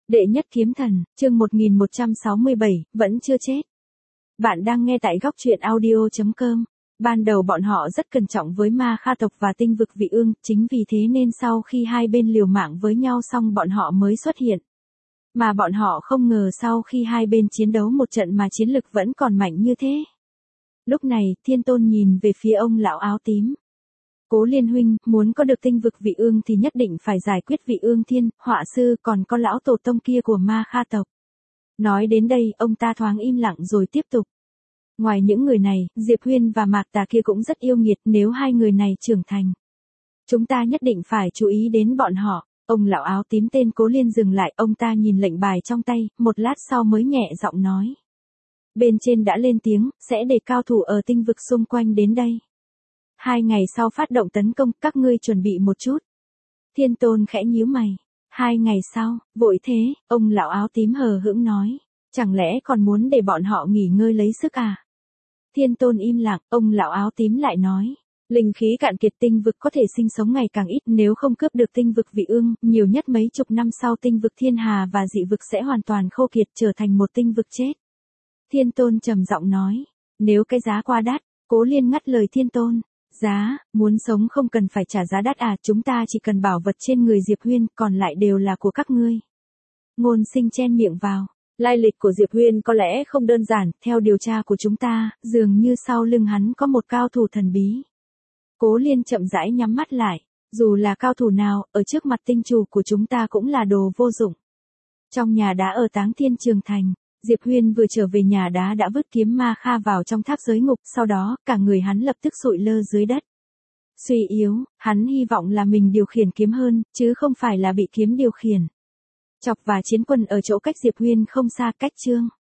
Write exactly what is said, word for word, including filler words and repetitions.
Đệ nhất kiếm thần, chương một nghìn một trăm sáu mươi bảy, vẫn chưa chết. Bạn đang nghe tại góc truyện audio chấm com. Ban đầu bọn họ rất cẩn trọng với Ma Kha tộc và tinh vực Vị Ương, chính vì thế nên sau khi hai bên liều mạng với nhau xong bọn họ mới xuất hiện. Mà bọn họ không ngờ sau khi hai bên chiến đấu một trận mà chiến lực vẫn còn mạnh như thế. Lúc này, Thiên Tôn nhìn về phía ông lão áo tím. Cố Liên huynh, muốn có được tinh vực Vị Ương thì nhất định phải giải quyết Vị Ương Thiên, Họa Sư, còn có lão tổ tông kia của Ma Kha tộc. Nói đến đây, ông ta thoáng im lặng rồi tiếp tục. Ngoài những người này, Diệp Huyên và Mạc Tà kia cũng rất yêu nghiệt, nếu hai người này trưởng thành. Chúng ta nhất định phải chú ý đến bọn họ. Ông lão áo tím tên Cố Liên dừng lại, ông ta nhìn lệnh bài trong tay, một lát sau mới nhẹ giọng nói. Bên trên đã lên tiếng, sẽ để cao thủ ở tinh vực xung quanh đến đây. Hai ngày sau phát động tấn công, các ngươi chuẩn bị một chút. Thiên Tôn khẽ nhíu mày. Hai ngày sau, vội thế, ông lão áo tím hờ hững nói. Chẳng lẽ còn muốn để bọn họ nghỉ ngơi lấy sức à? Thiên Tôn im lặng, ông lão áo tím lại nói. Linh khí cạn kiệt, tinh vực có thể sinh sống ngày càng ít, nếu không cướp được tinh vực Vị Ương, nhiều nhất mấy chục năm sau tinh vực Thiên Hà và dị vực sẽ hoàn toàn khô kiệt, trở thành một tinh vực chết. Thiên Tôn trầm giọng nói. Nếu cái giá quá đắt, Cố Liên ngắt lời Thiên Tôn. Giá, muốn sống không cần phải trả giá đắt à, chúng ta chỉ cần bảo vật trên người Diệp Huyên, còn lại đều là của các ngươi. Ngôn Sinh chen miệng vào. Lai lịch của Diệp Huyên có lẽ không đơn giản, theo điều tra của chúng ta, dường như sau lưng hắn có một cao thủ thần bí. Cố Liên chậm rãi nhắm mắt lại, dù là cao thủ nào, ở trước mặt tinh chủ của chúng ta cũng là đồ vô dụng. Trong nhà đá ở Táng Thiên Trường Thành, Diệp Huyên vừa trở về nhà đá đã vứt kiếm Ma Kha vào trong tháp giới ngục, sau đó, cả người hắn lập tức sụi lơ dưới đất. Suy yếu, hắn hy vọng là mình điều khiển kiếm hơn, chứ không phải là bị kiếm điều khiển. Chọc và Chiến Quân ở chỗ cách Diệp Huyên không xa, cách Trương